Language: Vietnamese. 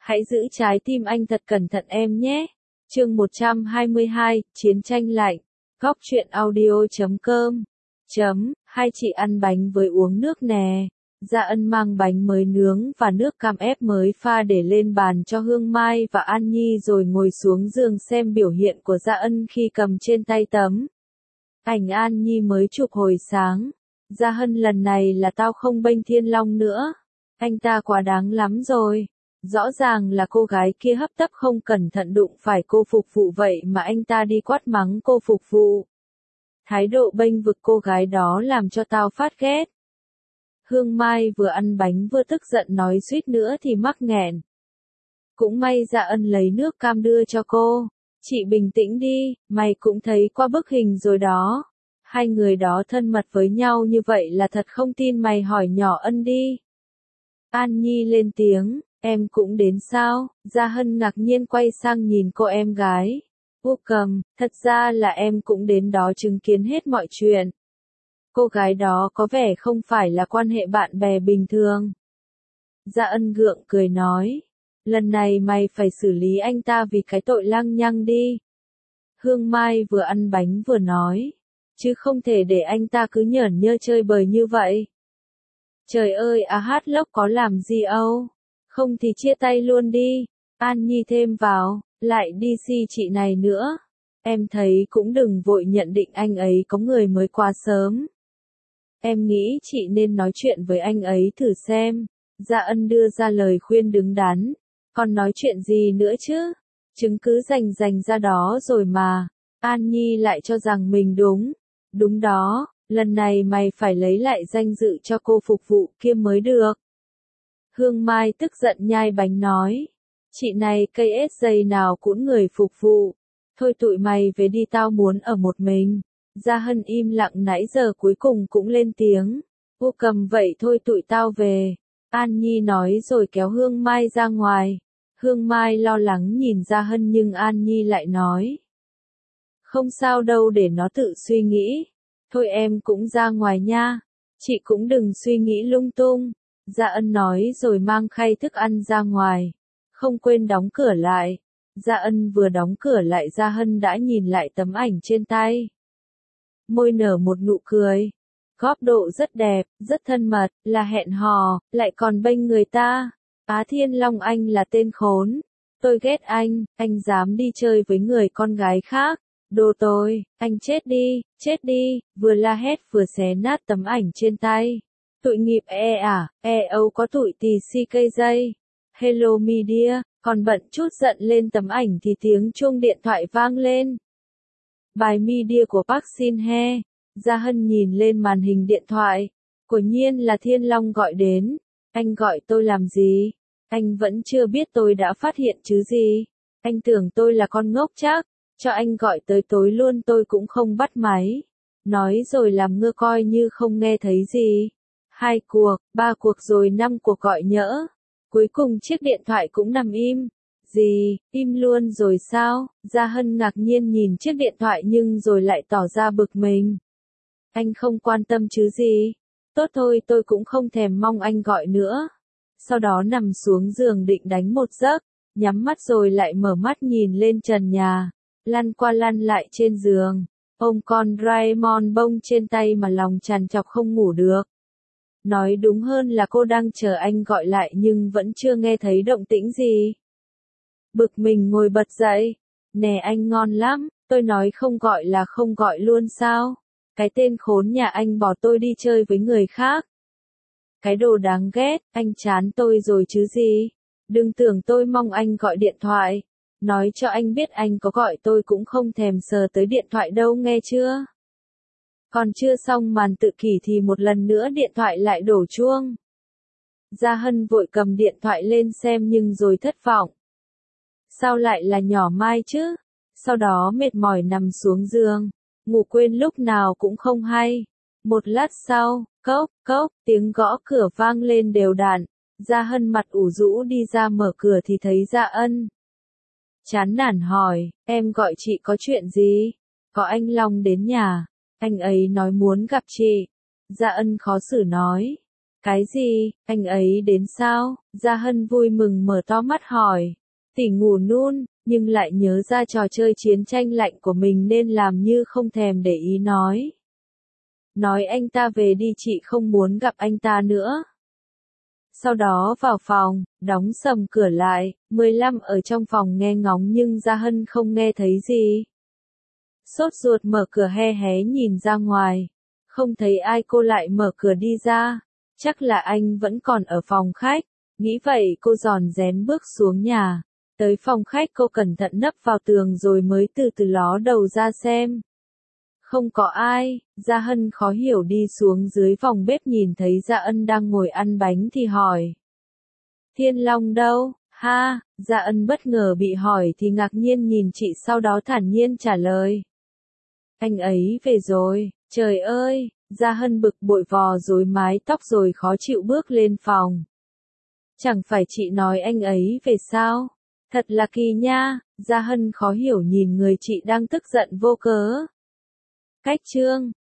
Hãy giữ trái tim anh thật cẩn thận em nhé. Chương 122, Chiến tranh lạnh. Góc truyện audio.com. Hai chị ăn bánh với uống nước nè. Dạ Ân mang bánh mới nướng và nước cam ép mới pha để lên bàn cho Hương Mai và An Nhi rồi ngồi xuống giường xem biểu hiện của Dạ Ân khi cầm trên tay tấm ảnh An Nhi mới chụp hồi sáng. Dạ Hân, lần này là tao không bênh Thiên Long nữa. Anh ta quá đáng lắm rồi. Rõ ràng là cô gái kia hấp tấp không cẩn thận đụng phải cô phục vụ vậy mà anh ta đi quát mắng cô phục vụ. Thái độ bênh vực cô gái đó làm cho tao phát ghét. Hương Mai vừa ăn bánh vừa tức giận nói suýt nữa thì mắc nghẹn. Cũng may Dạ Ân lấy nước cam đưa cho cô. Chị bình tĩnh đi, mày cũng thấy qua bức hình rồi đó. Hai người đó thân mật với nhau như vậy là thật không tin, mày hỏi nhỏ Ân đi. An Nhi lên tiếng, em cũng đến sao? Dạ Hân ngạc nhiên quay sang nhìn cô em gái. Vô Cầm, thật ra là em cũng đến đó chứng kiến hết mọi chuyện. Cô gái đó có vẻ không phải là quan hệ bạn bè bình thường. Dạ Ân gượng cười nói, lần này mày phải xử lý anh ta vì cái tội lăng nhăng đi. Hương Mai vừa ăn bánh vừa nói, chứ không thể để anh ta cứ nhởn nhơ chơi bời như vậy. Trời ơi, hát lốc có làm gì âu, không thì chia tay luôn đi. An Nhi thêm vào, lại đi si chị này nữa. Em thấy cũng đừng vội nhận định anh ấy có người mới quá sớm. Em nghĩ chị nên nói chuyện với anh ấy thử xem. Dạ Ân đưa ra lời khuyên đứng đắn. Còn nói chuyện gì nữa chứ? Chứng cứ rành ra đó rồi mà. An Nhi lại cho rằng mình đúng. Đúng đó, lần này mày phải lấy lại danh dự cho cô phục vụ kia mới được. Hương Mai tức giận nhai bánh nói. Chị này cây ết dây nào cũng người phục vụ. Thôi tụi mày về đi, tao muốn ở một mình. Dạ Hân im lặng nãy giờ cuối cùng cũng lên tiếng. Vô Cầm, vậy thôi tụi tao về. An Nhi nói rồi kéo Hương Mai ra ngoài. Hương Mai lo lắng nhìn Dạ Hân nhưng An Nhi lại nói. Không sao đâu, để nó tự suy nghĩ. Thôi em cũng ra ngoài nha. Chị cũng đừng suy nghĩ lung tung. Dạ Ân nói rồi mang khay thức ăn ra ngoài. Không quên đóng cửa lại. Dạ Ân vừa đóng cửa lại, Dạ Hân đã nhìn lại tấm ảnh trên tay. Môi nở một nụ cười. Góc độ rất đẹp, rất thân mật, là hẹn hò, lại còn bênh người ta. Thiên Long, anh là tên khốn. Tôi ghét anh dám đi chơi với người con gái khác. Đồ tôi, anh chết đi, vừa la hét vừa xé nát tấm ảnh trên tay. Tụi nghiệp âu có tụi tì si cây dây. Hello media, còn bận chút giận lên tấm ảnh thì tiếng chuông điện thoại vang lên. Bài media của Park Shin Hye. Dạ Hân nhìn lên màn hình điện thoại. Quả nhiên là Thiên Long gọi đến. Anh gọi tôi làm gì? Anh vẫn chưa biết tôi đã phát hiện chứ gì? Anh tưởng tôi là con ngốc chắc. Cho anh gọi tới tối luôn tôi cũng không bắt máy. Nói rồi làm ngơ coi như không nghe thấy gì. 2 cuộc, 3 cuộc rồi 5 cuộc gọi nhỡ. Cuối cùng chiếc điện thoại cũng nằm im. Gì, im luôn rồi sao? Dạ Hân ngạc nhiên nhìn chiếc điện thoại nhưng rồi lại tỏ ra bực mình. Anh không quan tâm chứ gì? Tốt thôi, tôi cũng không thèm mong anh gọi nữa. Sau đó nằm xuống giường định đánh một giấc, nhắm mắt rồi lại mở mắt nhìn lên trần nhà, lăn qua lăn lại trên giường, ôm con Doraemon bông trên tay mà lòng trằn trọc không ngủ được. Nói đúng hơn là cô đang chờ anh gọi lại nhưng vẫn chưa nghe thấy động tĩnh gì. Bực mình ngồi bật dậy. Nè anh ngon lắm, tôi nói không gọi là không gọi luôn sao? Cái tên khốn nhà anh bỏ tôi đi chơi với người khác. Cái đồ đáng ghét, anh chán tôi rồi chứ gì? Đừng tưởng tôi mong anh gọi điện thoại. Nói cho anh biết anh có gọi tôi cũng không thèm sờ tới điện thoại đâu nghe chưa? Còn chưa xong màn tự kỷ thì một lần nữa điện thoại lại đổ chuông. Dạ Hân vội cầm điện thoại lên xem nhưng rồi thất vọng. Sao lại là nhỏ Mai chứ? Sau đó mệt mỏi nằm xuống giường, ngủ quên lúc nào cũng không hay. Một lát sau, cốc, tiếng gõ cửa vang lên đều đặn. Dạ Hân mặt ủ rũ đi ra mở cửa thì thấy Dạ Ân. Chán nản hỏi, em gọi chị có chuyện gì? Có anh Long đến nhà. Anh ấy nói muốn gặp chị. Dạ Ân khó xử nói. Cái gì, anh ấy đến sao? Gia Hân vui mừng mở to mắt hỏi. Tỷ ngủ nôn, nhưng lại nhớ ra trò chơi chiến tranh lạnh của mình nên làm như không thèm để ý nói. Nói anh ta về đi, chị không muốn gặp anh ta nữa. Sau đó vào phòng, đóng sầm cửa lại, 15 ở trong phòng nghe ngóng nhưng Gia Hân không nghe thấy gì. Sốt ruột mở cửa hé hé nhìn ra ngoài. Không thấy ai, cô lại mở cửa đi ra. Chắc là anh vẫn còn ở phòng khách. Nghĩ vậy cô rón rén bước xuống nhà. Tới phòng khách cô cẩn thận nấp vào tường rồi mới từ từ ló đầu ra xem. Không có ai. Gia Hân khó hiểu đi xuống dưới phòng bếp nhìn thấy Gia Ân đang ngồi ăn bánh thì hỏi. Thiên Long đâu? Ha, Gia Ân bất ngờ bị hỏi thì ngạc nhiên nhìn chị, sau đó thản nhiên trả lời. Anh ấy về rồi. Trời ơi, Gia Hân bực bội vò rối mái tóc rồi khó chịu bước lên phòng. Chẳng phải chị nói anh ấy về sao? Thật là kỳ nha. Gia Hân khó hiểu nhìn người chị đang tức giận vô cớ. Cách chương